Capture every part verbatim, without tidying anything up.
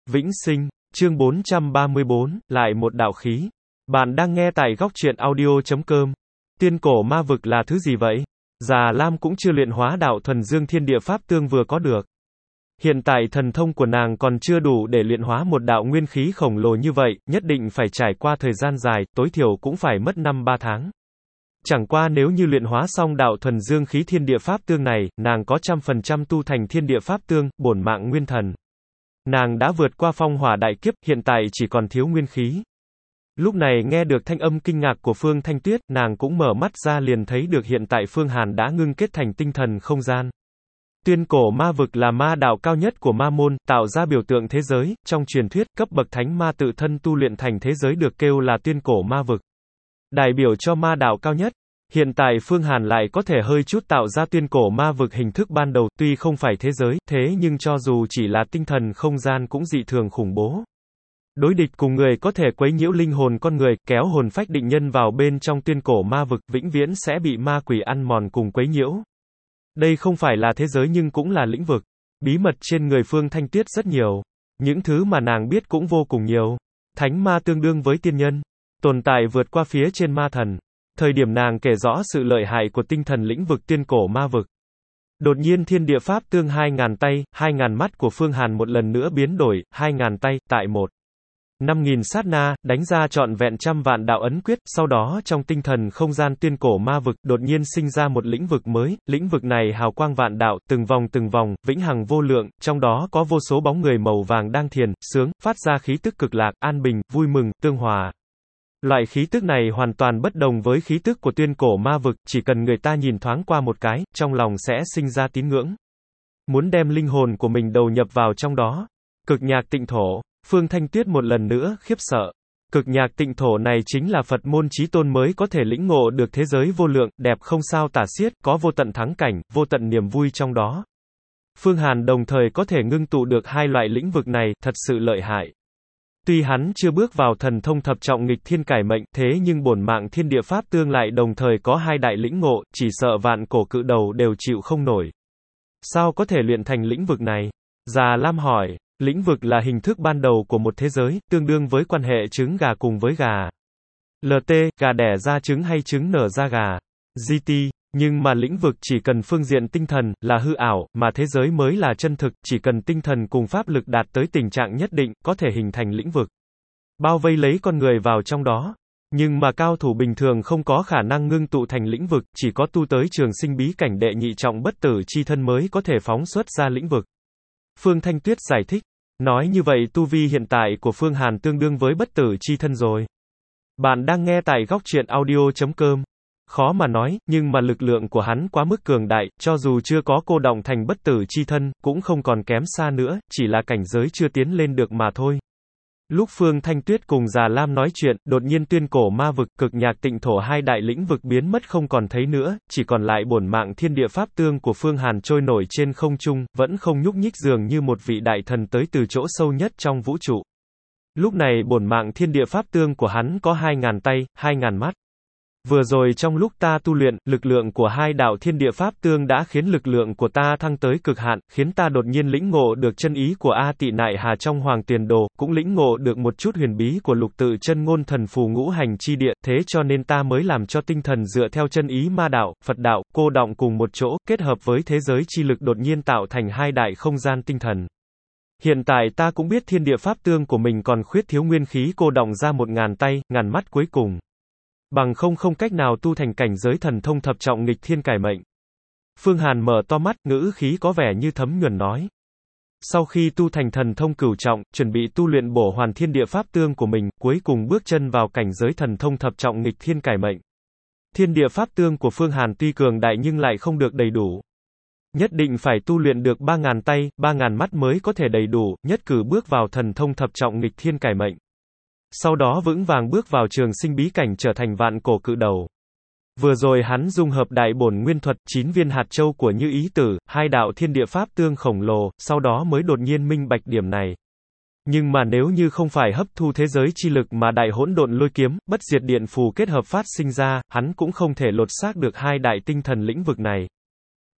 Vĩnh sinh, chương bốn trăm ba mươi bốn, lại một đạo khí. Bạn đang nghe tại góc truyện audio chấm com. Tiên cổ ma vực là thứ gì vậy? Già Lam cũng chưa luyện hóa đạo thuần dương thiên địa pháp tương vừa có được. Hiện tại thần thông của nàng còn chưa đủ để luyện hóa một đạo nguyên khí khổng lồ như vậy, nhất định phải trải qua thời gian dài, tối thiểu cũng phải mất năm ba tháng. Chẳng qua nếu như luyện hóa xong đạo thuần dương khí thiên địa pháp tương này, nàng có trăm phần trăm tu thành thiên địa pháp tương, bổn mạng nguyên thần. Nàng đã vượt qua phong hỏa đại kiếp, hiện tại chỉ còn thiếu nguyên khí. Lúc này nghe được thanh âm kinh ngạc của Phương Thanh Tuyết, nàng cũng mở mắt ra liền thấy được hiện tại Phương Hàn đã ngưng kết thành tinh thần không gian. Tuyên cổ ma vực là ma đạo cao nhất của ma môn, tạo ra biểu tượng thế giới, trong truyền thuyết, cấp bậc thánh ma tự thân tu luyện thành thế giới được kêu là tuyên cổ ma vực. Đại biểu cho ma đạo cao nhất. Hiện tại Phương Hàn lại có thể hơi chút tạo ra tuyên cổ ma vực hình thức ban đầu, tuy không phải thế giới, thế nhưng cho dù chỉ là tinh thần không gian cũng dị thường khủng bố. Đối địch cùng người có thể quấy nhiễu linh hồn con người, kéo hồn phách định nhân vào bên trong tuyên cổ ma vực, vĩnh viễn sẽ bị ma quỷ ăn mòn cùng quấy nhiễu. Đây không phải là thế giới nhưng cũng là lĩnh vực. Bí mật trên người Phương Thanh Tuyết rất nhiều. Những thứ mà nàng biết cũng vô cùng nhiều. Thánh ma tương đương với tiên nhân. Tồn tại vượt qua phía trên ma thần. Thời điểm nàng kể rõ sự lợi hại của tinh thần lĩnh vực tuyên cổ ma vực. Đột nhiên thiên địa pháp tương hai ngàn tay, hai ngàn mắt của Phương Hàn một lần nữa biến đổi, hai ngàn tay, tại một. năm nghìn sát na, đánh ra trọn vẹn trăm vạn đạo ấn quyết, sau đó trong tinh thần không gian tuyên cổ ma vực, đột nhiên sinh ra một lĩnh vực mới, lĩnh vực này hào quang vạn đạo, từng vòng từng vòng, vĩnh hằng vô lượng, trong đó có vô số bóng người màu vàng đang thiền, sướng, phát ra khí tức cực lạc, an bình, vui mừng, tương hòa. Loại khí tức này hoàn toàn bất đồng với khí tức của tuyên cổ ma vực, chỉ cần người ta nhìn thoáng qua một cái, trong lòng sẽ sinh ra tín ngưỡng. Muốn đem linh hồn của mình đầu nhập vào trong đó. Cực nhạc tịnh thổ. Phương Thanh Tuyết một lần nữa khiếp sợ. Cực nhạc tịnh thổ này chính là Phật môn chí tôn mới có thể lĩnh ngộ được thế giới vô lượng, đẹp không sao tả xiết, có vô tận thắng cảnh, vô tận niềm vui trong đó. Phương Hàn đồng thời có thể ngưng tụ được hai loại lĩnh vực này, thật sự lợi hại. Tuy hắn chưa bước vào thần thông thập trọng nghịch thiên cải mệnh, thế nhưng bổn mạng thiên địa pháp tương lại đồng thời có hai đại lĩnh ngộ, chỉ sợ vạn cổ cự đầu đều chịu không nổi. Sao có thể luyện thành lĩnh vực này? Già Lam hỏi. Lĩnh vực là hình thức ban đầu của một thế giới, tương đương với quan hệ trứng gà cùng với gà. lờ tê, gà đẻ ra trứng hay trứng nở ra gà. giê tê, nhưng mà lĩnh vực chỉ cần phương diện tinh thần, là hư ảo, mà thế giới mới là chân thực, chỉ cần tinh thần cùng pháp lực đạt tới tình trạng nhất định, có thể hình thành lĩnh vực. Bao vây lấy con người vào trong đó. Nhưng mà cao thủ bình thường không có khả năng ngưng tụ thành lĩnh vực, chỉ có tu tới trường sinh bí cảnh đệ nhị trọng bất tử chi thân mới có thể phóng xuất ra lĩnh vực. Phương Thanh Tuyết giải thích. Nói như vậy tu vi hiện tại của Phương Hàn tương đương với bất tử chi thân rồi. Bạn đang nghe tại góc truyện audio chấm com. Khó mà nói, nhưng mà lực lượng của hắn quá mức cường đại, cho dù chưa có cô động thành bất tử chi thân, cũng không còn kém xa nữa, chỉ là cảnh giới chưa tiến lên được mà thôi. Lúc Phương Thanh Tuyết cùng Già Lam nói chuyện, đột nhiên tuyên cổ ma vực, cực nhạc tịnh thổ hai đại lĩnh vực biến mất không còn thấy nữa, chỉ còn lại bổn mạng thiên địa pháp tương của Phương Hàn trôi nổi trên không trung, vẫn không nhúc nhích dường như một vị đại thần tới từ chỗ sâu nhất trong vũ trụ. Lúc này bổn mạng thiên địa pháp tương của hắn có hai ngàn tay, hai ngàn mắt. Vừa rồi trong lúc ta tu luyện, lực lượng của hai đạo thiên địa pháp tương đã khiến lực lượng của ta thăng tới cực hạn, khiến ta đột nhiên lĩnh ngộ được chân ý của A Tị Nại Hà trong Hoàng Tuyền Đồ, cũng lĩnh ngộ được một chút huyền bí của lục tự chân ngôn thần phù ngũ hành chi địa, thế cho nên ta mới làm cho tinh thần dựa theo chân ý ma đạo, Phật đạo, cô đọng cùng một chỗ, kết hợp với thế giới chi lực đột nhiên tạo thành hai đại không gian tinh thần. Hiện tại ta cũng biết thiên địa pháp tương của mình còn khuyết thiếu nguyên khí cô đọng ra một ngàn tay, ngàn mắt cuối cùng. Bằng không không cách nào tu thành cảnh giới thần thông thập trọng nghịch thiên cải mệnh. Phương Hàn mở to mắt, ngữ khí có vẻ như thấm nhuần nói. Sau khi tu thành thần thông cửu trọng, chuẩn bị tu luyện bổ hoàn thiên địa pháp tương của mình, cuối cùng bước chân vào cảnh giới thần thông thập trọng nghịch thiên cải mệnh. Thiên địa pháp tương của Phương Hàn tuy cường đại nhưng lại không được đầy đủ. Nhất định phải tu luyện được ba ngàn tay, ba ngàn mắt mới có thể đầy đủ, nhất cử bước vào thần thông thập trọng nghịch thiên cải mệnh. Sau đó vững vàng bước vào trường sinh bí cảnh trở thành vạn cổ cự đầu. Vừa rồi hắn dung hợp đại bổn nguyên thuật, chín viên hạt châu của Như Ý Tử, hai đạo thiên địa pháp tương khổng lồ, sau đó mới đột nhiên minh bạch điểm này. Nhưng mà nếu như không phải hấp thu thế giới chi lực mà đại hỗn độn lôi kiếm, bất diệt điện phù kết hợp phát sinh ra, hắn cũng không thể lột xác được hai đại tinh thần lĩnh vực này.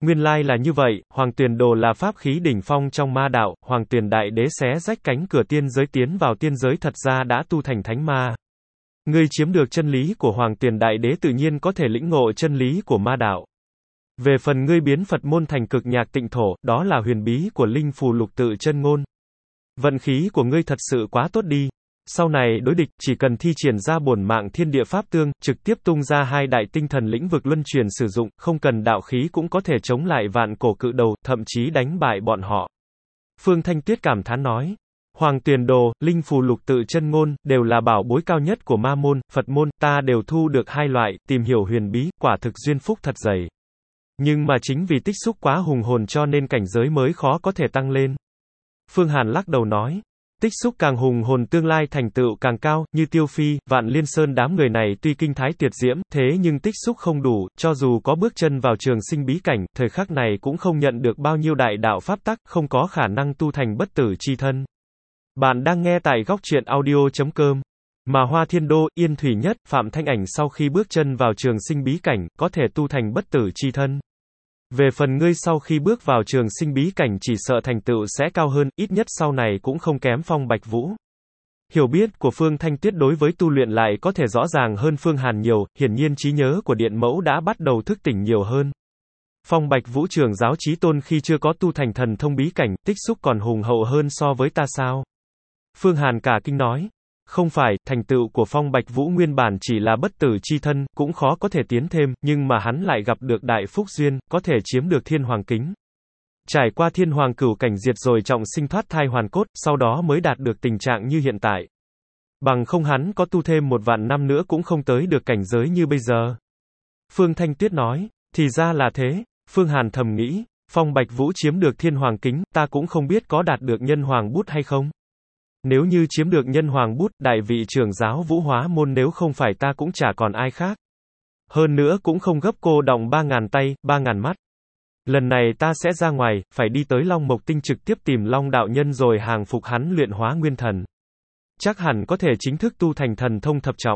Nguyên lai là như vậy, Hoàng Tuyền Đồ là pháp khí đỉnh phong trong ma đạo, Hoàng Tuyền Đại Đế xé rách cánh cửa tiên giới tiến vào tiên giới thật ra đã tu thành thánh ma. Ngươi chiếm được chân lý của Hoàng Tuyền Đại Đế tự nhiên có thể lĩnh ngộ chân lý của ma đạo. Về phần ngươi biến Phật môn thành cực nhạc tịnh thổ, đó là huyền bí của linh phù lục tự chân ngôn. Vận khí của ngươi thật sự quá tốt đi. Sau này đối địch, chỉ cần thi triển ra bổn mạng thiên địa pháp tương, trực tiếp tung ra hai đại tinh thần lĩnh vực luân truyền sử dụng, không cần đạo khí cũng có thể chống lại vạn cổ cự đầu, thậm chí đánh bại bọn họ. Phương Thanh Tuyết cảm thán nói. Hoàng Tuyền Đồ, linh phù lục tự chân ngôn, đều là bảo bối cao nhất của ma môn, Phật môn, ta đều thu được hai loại, tìm hiểu huyền bí, quả thực duyên phúc thật dày. Nhưng mà chính vì tích xúc quá hùng hồn cho nên cảnh giới mới khó có thể tăng lên. Phương Hàn lắc đầu nói. Tích xúc càng hùng hồn tương lai thành tựu càng cao, như Tiêu Phi, Vạn Liên Sơn đám người này tuy kinh thái tuyệt diễm, thế nhưng tích xúc không đủ, cho dù có bước chân vào trường sinh bí cảnh, thời khắc này cũng không nhận được bao nhiêu đại đạo pháp tắc, không có khả năng tu thành bất tử chi thân. Bạn đang nghe tại góc truyện audio chấm com. Mà Hoa Thiên Đô, Yên Thủy Nhất, Phạm Thanh Ảnh sau khi bước chân vào trường sinh bí cảnh, có thể tu thành bất tử chi thân. Về phần ngươi sau khi bước vào trường sinh bí cảnh chỉ sợ thành tựu sẽ cao hơn, ít nhất sau này cũng không kém Phong Bạch Vũ. Hiểu biết của Phương Thanh Tuyết đối với tu luyện lại có thể rõ ràng hơn Phương Hàn nhiều, hiển nhiên trí nhớ của Điện Mẫu đã bắt đầu thức tỉnh nhiều hơn. Phong Bạch Vũ trưởng giáo chí tôn khi chưa có tu thành thần thông bí cảnh, tích xúc còn hùng hậu hơn so với ta sao? Phương Hàn cả kinh nói. Không phải, thành tựu của Phong Bạch Vũ nguyên bản chỉ là bất tử chi thân, cũng khó có thể tiến thêm, nhưng mà hắn lại gặp được đại phúc duyên, có thể chiếm được thiên hoàng kính. Trải qua thiên hoàng cửu cảnh diệt rồi trọng sinh thoát thai hoàn cốt, sau đó mới đạt được tình trạng như hiện tại. Bằng không hắn có tu thêm một vạn năm nữa cũng không tới được cảnh giới như bây giờ. Phương Thanh Tuyết nói, thì ra là thế, Phương Hàn thầm nghĩ, Phong Bạch Vũ chiếm được thiên hoàng kính, ta cũng không biết có đạt được nhân hoàng bút hay không. Nếu như chiếm được nhân hoàng bút, đại vị trưởng giáo Vũ Hóa môn nếu không phải ta cũng chả còn ai khác. Hơn nữa cũng không gấp cô đọng ba ngàn tay, ba ngàn mắt. Lần này ta sẽ ra ngoài, phải đi tới Long Mộc Tinh trực tiếp tìm Long đạo nhân rồi hàng phục hắn luyện hóa nguyên thần. Chắc hẳn có thể chính thức tu thành thần thông thập trọng.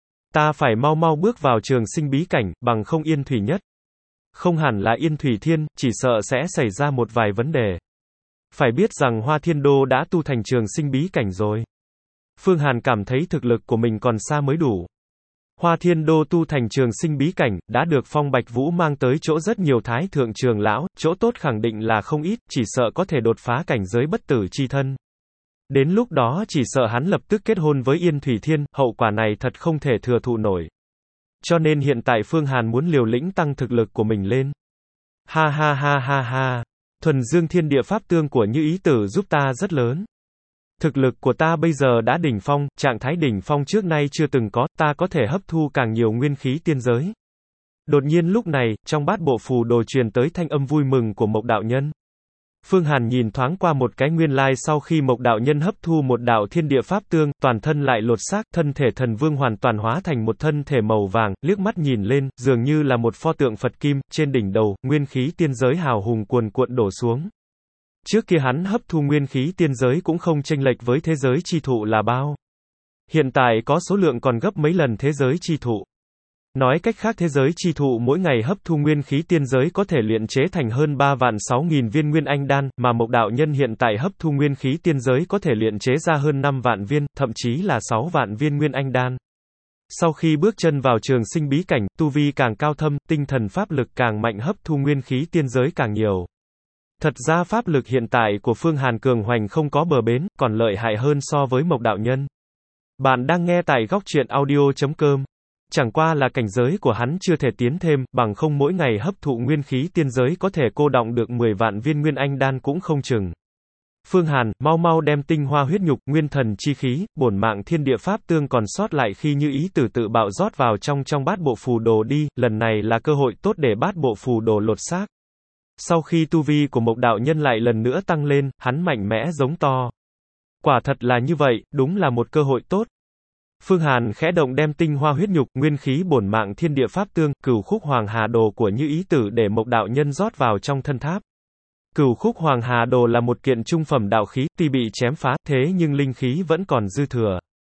Ta phải mau mau bước vào trường sinh bí cảnh, bằng không Yên Thủy Nhất. Không hẳn là Yên Thủy Thiên, chỉ sợ sẽ xảy ra một vài vấn đề. Phải biết rằng Hoa Thiên Đô đã tu thành trường sinh bí cảnh rồi. Phương Hàn cảm thấy thực lực của mình còn xa mới đủ. Hoa Thiên Đô tu thành trường sinh bí cảnh, đã được Phong Bạch Vũ mang tới chỗ rất nhiều thái thượng trường lão, chỗ tốt khẳng định là không ít, chỉ sợ có thể đột phá cảnh giới bất tử chi thân. Đến lúc đó chỉ sợ hắn lập tức kết hôn với Yên Thủy Thiên, hậu quả này thật không thể thừa thụ nổi. Cho nên hiện tại Phương Hàn muốn liều lĩnh tăng thực lực của mình lên. Ha ha ha ha ha. Thuần dương thiên địa pháp tương của Như Ý Tử giúp ta rất lớn. Thực lực của ta bây giờ đã đỉnh phong, trạng thái đỉnh phong trước nay chưa từng có, ta có thể hấp thu càng nhiều nguyên khí tiên giới. Đột nhiên lúc này, trong bát bộ phù đồ truyền tới thanh âm vui mừng của Mộc đạo nhân. Phương Hàn nhìn thoáng qua một cái nguyên lai sau khi Mộc đạo nhân hấp thu một đạo thiên địa pháp tương, toàn thân lại lột xác, thân thể thần vương hoàn toàn hóa thành một thân thể màu vàng, liếc mắt nhìn lên, dường như là một pho tượng Phật kim, trên đỉnh đầu, nguyên khí tiên giới hào hùng cuồn cuộn đổ xuống. Trước kia hắn hấp thu nguyên khí tiên giới cũng không chênh lệch với thế giới chi thụ là bao. Hiện tại có số lượng còn gấp mấy lần thế giới chi thụ. Nói cách khác thế giới chi thụ mỗi ngày hấp thu nguyên khí tiên giới có thể luyện chế thành hơn ba vạn sáu nghìn viên nguyên anh đan, mà Mộc đạo nhân hiện tại hấp thu nguyên khí tiên giới có thể luyện chế ra hơn năm vạn viên, thậm chí là sáu vạn viên nguyên anh đan. Sau khi bước chân vào trường sinh bí cảnh, tu vi càng cao thâm, tinh thần pháp lực càng mạnh hấp thu nguyên khí tiên giới càng nhiều. Thật ra pháp lực hiện tại của Phương Hàn cường hoành không có bờ bến, còn lợi hại hơn so với Mộc đạo nhân. Bạn đang nghe tại góc truyện audio chấm com. Chẳng qua là cảnh giới của hắn chưa thể tiến thêm, bằng không mỗi ngày hấp thụ nguyên khí tiên giới có thể cô đọng được mười vạn viên nguyên anh đan cũng không chừng. Phương Hàn, mau mau đem tinh hoa huyết nhục, nguyên thần chi khí, bổn mạng thiên địa pháp tương còn sót lại khi Như Ý Tử tự bạo rót vào trong trong bát bộ phù đồ đi, lần này là cơ hội tốt để bát bộ phù đồ lột xác. Sau khi tu vi của Mộc đạo nhân lại lần nữa tăng lên, hắn mạnh mẽ giống to. Quả thật là như vậy, đúng là một cơ hội tốt. Phương Hàn khẽ động đem tinh hoa huyết nhục, nguyên khí bổn mạng thiên địa pháp tương, cửu khúc hoàng hà đồ của Như Ý Tử để Mộc đạo nhân rót vào trong thân tháp. Cửu khúc hoàng hà đồ là một kiện trung phẩm đạo khí, tuy bị chém phá, thế nhưng linh khí vẫn còn dư thừa.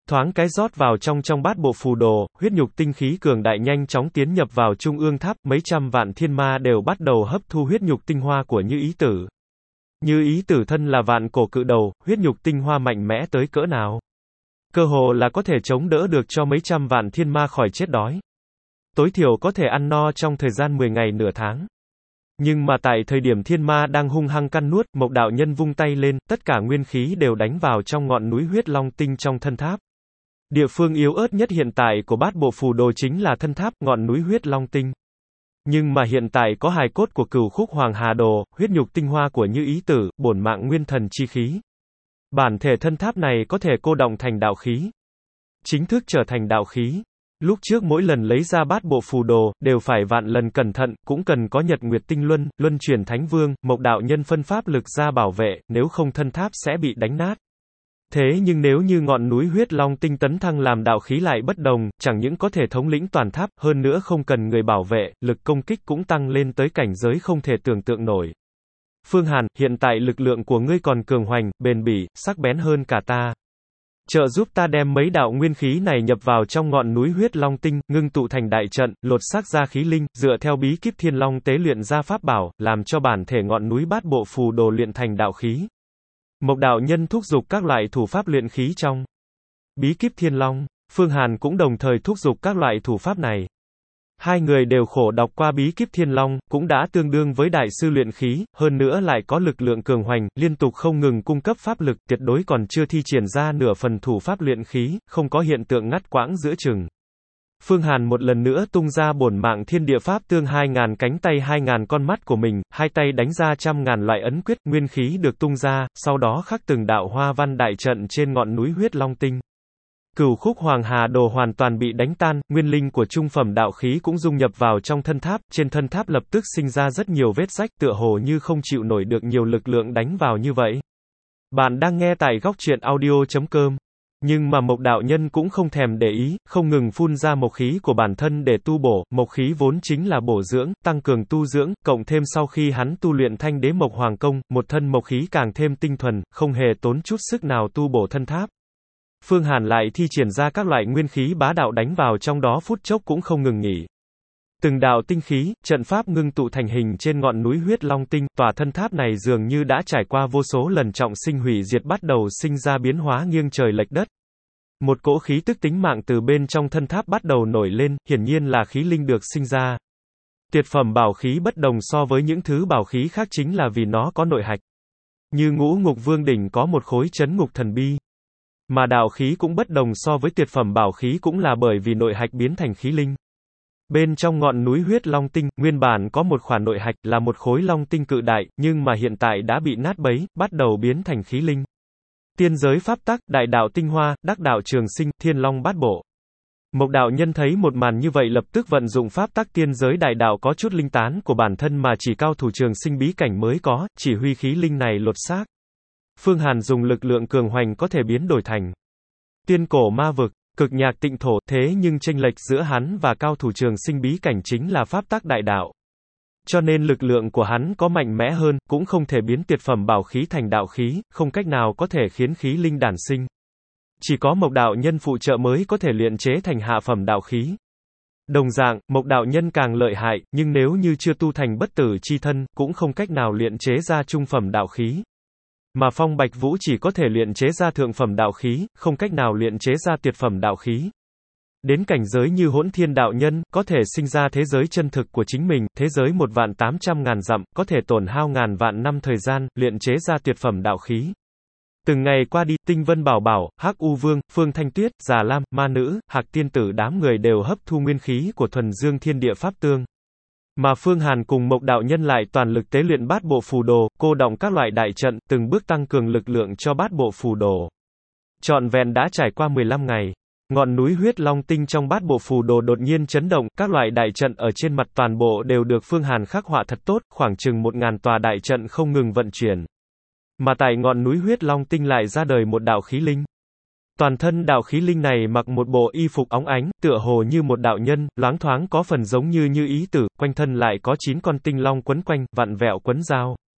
Thoáng cái rót vào trong trong bát bộ phù đồ, huyết nhục tinh khí cường đại nhanh chóng tiến nhập vào trung ương tháp, mấy trăm vạn thiên ma đều bắt đầu hấp thu huyết nhục tinh hoa của Như Ý Tử. Như Ý Tử thân là vạn cổ cự đầu, huyết nhục tinh hoa mạnh mẽ tới cỡ nào? Cơ hồ là có thể chống đỡ được cho mấy trăm vạn thiên ma khỏi chết đói. Tối thiểu có thể ăn no trong thời gian mười ngày nửa tháng. Nhưng mà tại thời điểm thiên ma đang hung hăng căn nuốt, Mộc đạo nhân vung tay lên, tất cả nguyên khí đều đánh vào trong ngọn núi huyết long tinh trong thân tháp. Địa phương yếu ớt nhất hiện tại của bát bộ phù đồ chính là thân tháp, ngọn núi huyết long tinh. Nhưng mà hiện tại có hài cốt của Cửu Khúc Hoàng Hà Đồ, huyết nhục tinh hoa của Như Ý Tử, bổn mạng nguyên thần chi khí. Bản thể thân tháp này có thể cô động thành đạo khí. Chính thức trở thành đạo khí. Lúc trước mỗi lần lấy ra bát bộ phù đồ, đều phải vạn lần cẩn thận, cũng cần có nhật nguyệt tinh luân, luân chuyển thánh vương, Mộc đạo nhân phân pháp lực ra bảo vệ, nếu không thân tháp sẽ bị đánh nát. Thế nhưng nếu như ngọn núi huyết long tinh tấn thăng làm đạo khí lại bất đồng, chẳng những có thể thống lĩnh toàn tháp, hơn nữa không cần người bảo vệ, lực công kích cũng tăng lên tới cảnh giới không thể tưởng tượng nổi. Phương Hàn, hiện tại lực lượng của ngươi còn cường hoành, bền bỉ, sắc bén hơn cả ta. Trợ giúp ta đem mấy đạo nguyên khí này nhập vào trong ngọn núi huyết long tinh, ngưng tụ thành đại trận, lột xác ra khí linh, dựa theo bí kíp thiên long tế luyện ra pháp bảo, làm cho bản thể ngọn núi bát bộ phù đồ luyện thành đạo khí. Mộc đạo nhân thúc giục các loại thủ pháp luyện khí trong bí kíp thiên long, Phương Hàn cũng đồng thời thúc giục các loại thủ pháp này. Hai người đều khổ đọc qua bí kíp thiên long, cũng đã tương đương với đại sư luyện khí, hơn nữa lại có lực lượng cường hoành, liên tục không ngừng cung cấp pháp lực, tuyệt đối còn chưa thi triển ra nửa phần thủ pháp luyện khí, không có hiện tượng ngắt quãng giữa chừng. Phương Hàn một lần nữa tung ra bổn mạng thiên địa pháp tương hai ngàn cánh tay hai ngàn con mắt của mình, hai tay đánh ra trăm ngàn loại ấn quyết, nguyên khí được tung ra, sau đó khắc từng đạo hoa văn đại trận trên ngọn núi huyết long tinh. Cửu Khúc Hoàng Hà Đồ hoàn toàn bị đánh tan, nguyên linh của trung phẩm đạo khí cũng dung nhập vào trong thân tháp, trên thân tháp lập tức sinh ra rất nhiều vết rách, tựa hồ như không chịu nổi được nhiều lực lượng đánh vào như vậy. Bạn đang nghe tại góc truyện audio chấm com. Nhưng mà Mộc đạo nhân cũng không thèm để ý, không ngừng phun ra mộc khí của bản thân để tu bổ, mộc khí vốn chính là bổ dưỡng, tăng cường tu dưỡng, cộng thêm sau khi hắn tu luyện Thanh Đế Mộc Hoàng Công, một thân mộc khí càng thêm tinh thuần, không hề tốn chút sức nào tu bổ thân tháp. Phương Hàn lại thi triển ra các loại nguyên khí bá đạo đánh vào trong đó phút chốc cũng không ngừng nghỉ. Từng đạo tinh khí, trận pháp ngưng tụ thành hình trên ngọn núi huyết long tinh, tòa thân tháp này dường như đã trải qua vô số lần trọng sinh hủy diệt bắt đầu sinh ra biến hóa nghiêng trời lệch đất. Một cỗ khí tức tính mạng từ bên trong thân tháp bắt đầu nổi lên, hiển nhiên là khí linh được sinh ra. Tuyệt phẩm bảo khí bất đồng so với những thứ bảo khí khác chính là vì nó có nội hạch. Như Ngũ Ngục Vương đỉnh có một khối chấn ngục thần bi. Mà đạo khí cũng bất đồng so với tuyệt phẩm bảo khí cũng là bởi vì nội hạch biến thành khí linh. Bên trong ngọn núi huyết long tinh, nguyên bản có một khoản nội hạch là một khối long tinh cự đại, nhưng mà hiện tại đã bị nát bấy, bắt đầu biến thành khí linh. Tiên giới pháp tắc, đại đạo tinh hoa, đắc đạo trường sinh, thiên long bát bộ. Mộc đạo nhân thấy một màn như vậy lập tức vận dụng pháp tắc tiên giới đại đạo có chút linh tán của bản thân mà chỉ cao thủ trường sinh bí cảnh mới có, chỉ huy khí linh này lột xác. Phương Hàn dùng lực lượng cường hoành có thể biến đổi thành tiên cổ ma vực, cực nhạc tịnh thổ, thế nhưng chênh lệch giữa hắn và cao thủ trường sinh bí cảnh chính là pháp tắc đại đạo. Cho nên lực lượng của hắn có mạnh mẽ hơn, cũng không thể biến tuyệt phẩm bảo khí thành đạo khí, không cách nào có thể khiến khí linh đản sinh. Chỉ có Mộc đạo nhân phụ trợ mới có thể luyện chế thành hạ phẩm đạo khí. Đồng dạng, Mộc đạo nhân càng lợi hại, nhưng nếu như chưa tu thành bất tử chi thân, cũng không cách nào luyện chế ra trung phẩm đạo khí. Mà Phong Bạch Vũ chỉ có thể luyện chế ra thượng phẩm đạo khí, không cách nào luyện chế ra tuyệt phẩm đạo khí. Đến cảnh giới như Hỗn Thiên đạo nhân, có thể sinh ra thế giới chân thực của chính mình, thế giới một vạn tám trăm ngàn dặm, có thể tổn hao ngàn vạn năm thời gian, luyện chế ra tuyệt phẩm đạo khí. Từng ngày qua đi, Tinh Vân Bảo Bảo, Hắc U Vương, Phương Thanh Tuyết, Già Lam, Ma Nữ, Hạc Tiên Tử đám người đều hấp thu nguyên khí của thuần dương thiên địa pháp tương. Mà Phương Hàn cùng Mộc đạo nhân lại toàn lực tế luyện bát bộ phù đồ, cô động các loại đại trận, từng bước tăng cường lực lượng cho bát bộ phù đồ. Trọn vẹn đã trải qua mười lăm ngày. Ngọn núi huyết long tinh trong bát bộ phù đồ đột nhiên chấn động, các loại đại trận ở trên mặt toàn bộ đều được Phương Hàn khắc họa thật tốt, khoảng chừng một ngàn tòa đại trận không ngừng vận chuyển. Mà tại ngọn núi huyết long tinh lại ra đời một đạo khí linh. Toàn thân đạo khí linh này mặc một bộ y phục óng ánh, tựa hồ như một đạo nhân, loáng thoáng có phần giống như Như Ý Tử, quanh thân lại có chín con tinh long quấn quanh, vặn vẹo quấn dao.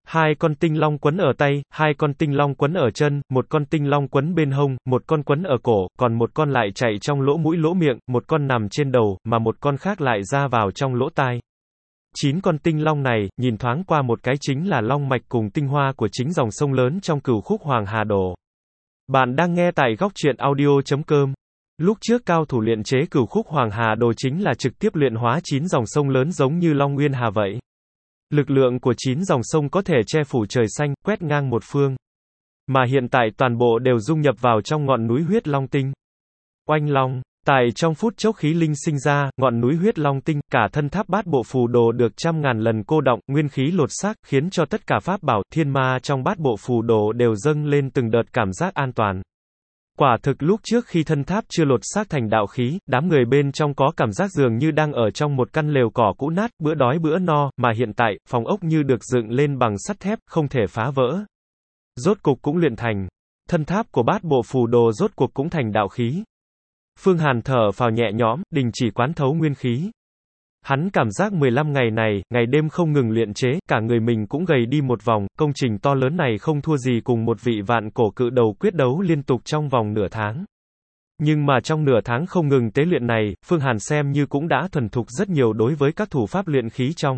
Hai con tinh long quấn ở tay, hai con tinh long quấn ở chân, một con tinh long quấn bên hông, một con quấn ở cổ, còn một con lại chạy trong lỗ mũi lỗ miệng, một con nằm trên đầu, mà một con khác lại ra vào trong lỗ tai. Chín con tinh long này, nhìn thoáng qua một cái chính là long mạch cùng tinh hoa của chính dòng sông lớn trong Cửu Khúc Hoàng Hà Đồ. Bạn đang nghe tại góc truyện audio chấm com. Lúc trước cao thủ luyện chế Cửu Khúc Hoàng Hà Đồ chính là trực tiếp luyện hóa chín dòng sông lớn giống như Long Nguyên Hà vậy. Lực lượng của chín dòng sông có thể che phủ trời xanh, quét ngang một phương. Mà hiện tại toàn bộ đều dung nhập vào trong ngọn núi huyết long tinh. Oanh long, tại trong phút chốc khí linh sinh ra, ngọn núi huyết long tinh, cả thân tháp bát bộ phù đồ được trăm ngàn lần cô động, nguyên khí lột xác, khiến cho tất cả pháp bảo, thiên ma trong bát bộ phù đồ đều dâng lên từng đợt cảm giác an toàn. Quả thực lúc trước khi thân tháp chưa lột xác thành đạo khí, đám người bên trong có cảm giác dường như đang ở trong một căn lều cỏ cũ nát, bữa đói bữa no, mà hiện tại, phòng ốc như được dựng lên bằng sắt thép, không thể phá vỡ. Rốt cục cũng luyện thành. Thân tháp của bát bộ phù đồ rốt cuộc cũng thành đạo khí. Phương Hàn thở phào nhẹ nhõm, đình chỉ quán thấu nguyên khí. Hắn cảm giác mười lăm ngày này, ngày đêm không ngừng luyện chế, cả người mình cũng gầy đi một vòng, công trình to lớn này không thua gì cùng một vị vạn cổ cự đầu quyết đấu liên tục trong vòng nửa tháng. Nhưng mà trong nửa tháng không ngừng tế luyện này, Phương Hàn xem như cũng đã thuần thục rất nhiều đối với các thủ pháp luyện khí trong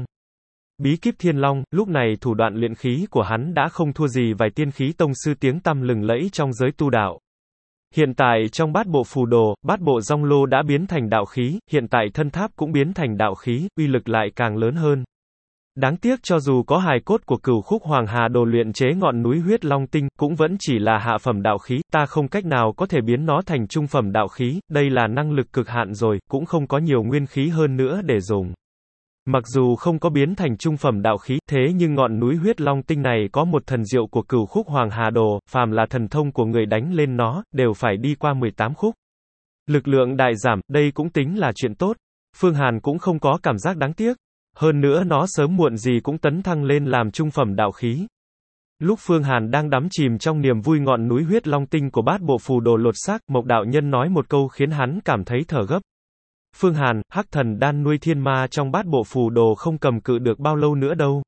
Bí kíp Thiên Long, lúc này thủ đoạn luyện khí của hắn đã không thua gì vài tiên khí tông sư tiếng tăm lừng lẫy trong giới tu đạo. Hiện tại trong bát bộ phù đồ, bát bộ rong lô đã biến thành đạo khí, hiện tại thân tháp cũng biến thành đạo khí, uy lực lại càng lớn hơn. Đáng tiếc cho dù có hài cốt của Cửu Khúc Hoàng Hà Đồ luyện chế ngọn núi huyết long tinh, cũng vẫn chỉ là hạ phẩm đạo khí, ta không cách nào có thể biến nó thành trung phẩm đạo khí, đây là năng lực cực hạn rồi, cũng không có nhiều nguyên khí hơn nữa để dùng. Mặc dù không có biến thành trung phẩm đạo khí, thế nhưng ngọn núi huyết long tinh này có một thần diệu của Cửu Khúc Hoàng Hà Đồ, phàm là thần thông của người đánh lên nó, đều phải đi qua mười tám khúc. Lực lượng đại giảm, đây cũng tính là chuyện tốt. Phương Hàn cũng không có cảm giác đáng tiếc. Hơn nữa nó sớm muộn gì cũng tấn thăng lên làm trung phẩm đạo khí. Lúc Phương Hàn đang đắm chìm trong niềm vui ngọn núi huyết long tinh của bát bộ phù đồ lột xác, Mộc đạo nhân nói một câu khiến hắn cảm thấy thở gấp. Phương Hàn, hắc thần đan nuôi thiên ma trong bát bộ phù đồ không cầm cự được bao lâu nữa đâu.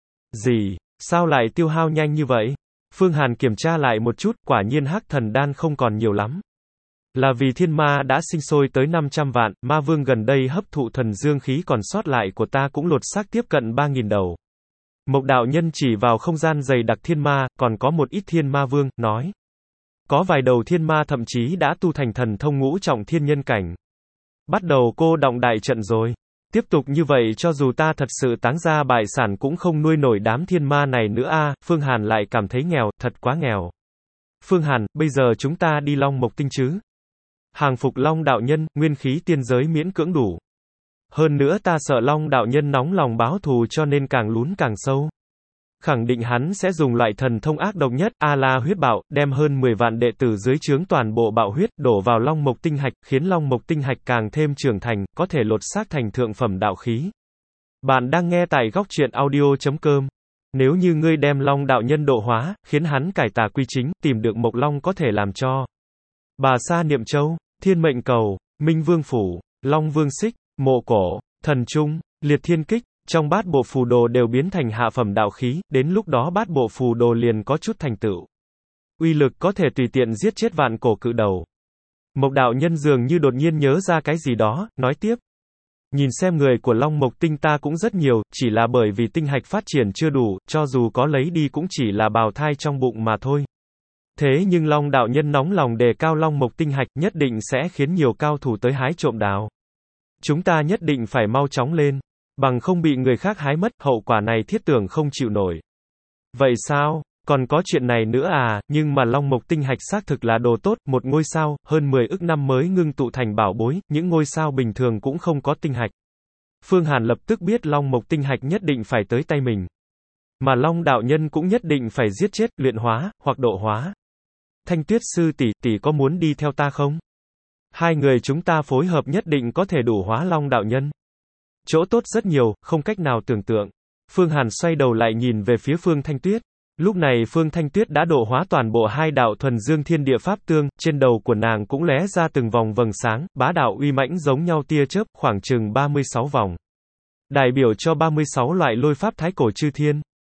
Gì? Sao lại tiêu hao nhanh như vậy? Phương Hàn kiểm tra lại một chút, quả nhiên hắc thần đan không còn nhiều lắm. Là vì thiên ma đã sinh sôi tới năm trăm vạn, ma vương gần đây hấp thụ thần dương khí còn sót lại của ta cũng lột xác tiếp cận ba nghìn đầu. Mộc đạo nhân chỉ vào không gian dày đặc thiên ma, còn có một ít thiên ma vương, nói. Có vài đầu thiên ma thậm chí đã tu thành thần thông ngũ trọng thiên nhân cảnh. Bắt đầu cô động đại trận rồi. Tiếp tục như vậy cho dù ta thật sự táng ra bại sản cũng không nuôi nổi đám thiên ma này nữa a. À, Phương Hàn lại cảm thấy nghèo, thật quá nghèo. Phương Hàn, bây giờ chúng ta đi Long Mộc Tinh chứ? Hàng phục Long đạo nhân, nguyên khí tiên giới miễn cưỡng đủ. Hơn nữa ta sợ Long đạo nhân nóng lòng báo thù cho nên càng lún càng sâu. Khẳng định hắn sẽ dùng loại thần thông ác độc nhất, A-la huyết bạo, đem hơn mười vạn đệ tử dưới trướng toàn bộ bạo huyết, đổ vào Long Mộc Tinh Hạch, khiến Long Mộc Tinh Hạch càng thêm trưởng thành, có thể lột xác thành thượng phẩm đạo khí. Bạn đang nghe tại góc truyện audio chấm com. Nếu như ngươi đem Long đạo nhân độ hóa, khiến hắn cải tà quy chính, tìm được Mộc Long có thể làm cho Bà Sa Niệm Châu, Thiên Mệnh Cầu, Minh Vương Phủ, Long Vương Xích, Mộ Cổ, Thần Trung, Liệt Thiên Kích, trong bát bộ phù đồ đều biến thành hạ phẩm đạo khí, đến lúc đó bát bộ phù đồ liền có chút thành tựu. Uy lực có thể tùy tiện giết chết vạn cổ cự đầu. Mộc đạo nhân dường như đột nhiên nhớ ra cái gì đó, nói tiếp. Nhìn xem người của Long Mộc Tinh ta cũng rất nhiều, chỉ là bởi vì tinh hạch phát triển chưa đủ, cho dù có lấy đi cũng chỉ là bào thai trong bụng mà thôi. Thế nhưng Long đạo nhân nóng lòng đề cao Long Mộc Tinh hạch nhất định sẽ khiến nhiều cao thủ tới hái trộm đào. Chúng ta nhất định phải mau chóng lên. Bằng không bị người khác hái mất, hậu quả này thiết tưởng không chịu nổi. Vậy sao? Còn có chuyện này nữa à, nhưng mà Long Mộc Tinh hạch xác thực là đồ tốt, một ngôi sao, hơn mười ức năm mới ngưng tụ thành bảo bối, những ngôi sao bình thường cũng không có tinh hạch. Phương Hàn lập tức biết Long Mộc Tinh hạch nhất định phải tới tay mình. Mà Long đạo nhân cũng nhất định phải giết chết, luyện hóa, hoặc độ hóa. Thanh Tuyết sư tỷ, tỷ có muốn đi theo ta không? Hai người chúng ta phối hợp nhất định có thể đủ hóa Long đạo nhân. Chỗ tốt rất nhiều, không cách nào tưởng tượng. Phương Hàn xoay đầu lại nhìn về phía Phương Thanh Tuyết. Lúc này Phương Thanh Tuyết đã độ hóa toàn bộ hai đạo thuần dương thiên địa pháp tương, trên đầu của nàng cũng lóe ra từng vòng vầng sáng, bá đạo uy mãnh giống nhau tia chớp, khoảng chừng ba mươi sáu vòng. Đại biểu cho ba mươi sáu loại lôi pháp thái cổ chư thiên.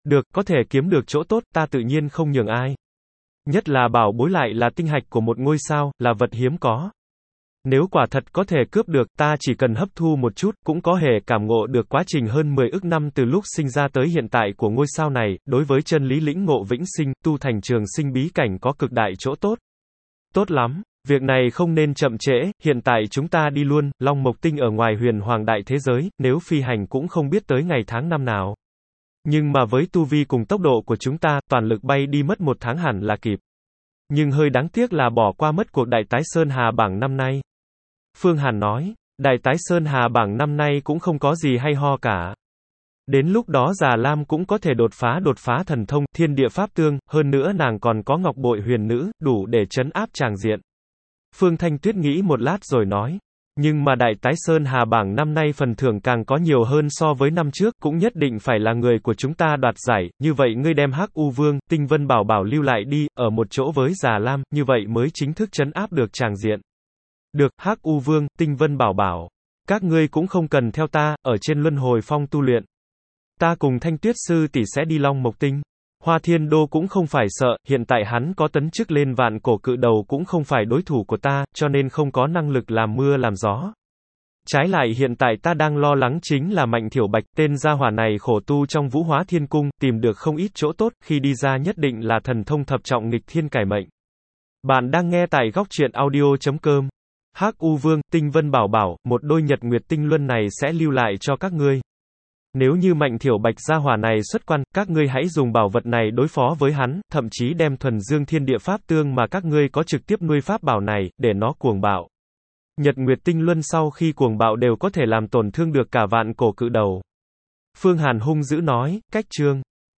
Được, có thể kiếm được chỗ tốt, ta tự nhiên không nhường ai. Nhất là bảo bối lại là tinh hạch của một ngôi sao, là vật hiếm có. Nếu quả thật có thể cướp được, ta chỉ cần hấp thu một chút, cũng có thể cảm ngộ được quá trình hơn mười ức năm từ lúc sinh ra tới hiện tại của ngôi sao này, đối với chân lý lĩnh ngộ vĩnh sinh, tu thành trường sinh bí cảnh có cực đại chỗ tốt. Tốt lắm, việc này không nên chậm trễ, hiện tại chúng ta đi luôn, Long Mộc Tinh ở ngoài huyền hoàng đại thế giới, nếu phi hành cũng không biết tới ngày tháng năm nào. Nhưng mà với tu vi cùng tốc độ của chúng ta, toàn lực bay đi mất một tháng hẳn là kịp. Nhưng hơi đáng tiếc là bỏ qua mất cuộc đại tái Sơn Hà bảng năm nay. Phương Hàn nói, đại tái Sơn Hà bảng năm nay cũng không có gì hay ho cả. Đến lúc đó Già Lam cũng có thể đột phá đột phá thần thông, thiên địa pháp tương, hơn nữa nàng còn có ngọc bội huyền nữ, đủ để trấn áp tràng diện. Phương Thanh Tuyết nghĩ một lát rồi nói, nhưng mà đại tái Sơn Hà bảng năm nay phần thưởng càng có nhiều hơn so với năm trước, cũng nhất định phải là người của chúng ta đoạt giải, như vậy ngươi đem Hắc U Vương, Tinh Vân Bảo Bảo lưu lại đi, ở một chỗ với Già Lam, như vậy mới chính thức trấn áp được tràng diện. Được, Hắc U Vương, Tinh Vân Bảo Bảo. Các ngươi cũng không cần theo ta, ở trên luân hồi phong tu luyện. Ta cùng Thanh Tuyết sư tỷ sẽ đi Long Mộc Tinh. Hoa Thiên Đô cũng không phải sợ, hiện tại hắn có tấn chức lên vạn cổ cự đầu cũng không phải đối thủ của ta, cho nên không có năng lực làm mưa làm gió. Trái lại hiện tại ta đang lo lắng chính là Mạnh Thiểu Bạch, tên gia hỏa này khổ tu trong Vũ Hóa Thiên Cung, tìm được không ít chỗ tốt, khi đi ra nhất định là thần thông thập trọng nghịch thiên cải mệnh. Bạn đang nghe tại góc truyện audio chấm com. Hắc U Vương, Tinh Vân Bảo Bảo, một đôi nhật nguyệt tinh luân này sẽ lưu lại cho các ngươi. Nếu như Mạnh Thiểu Bạch gia hỏa này xuất quan, các ngươi hãy dùng bảo vật này đối phó với hắn, thậm chí đem thuần dương thiên địa pháp tương mà các ngươi có trực tiếp nuôi pháp bảo này, để nó cuồng bạo. Nhật nguyệt tinh luân sau khi cuồng bạo đều có thể làm tổn thương được cả vạn cổ cự đầu. Phương Hàn hung dữ nói, cách chương.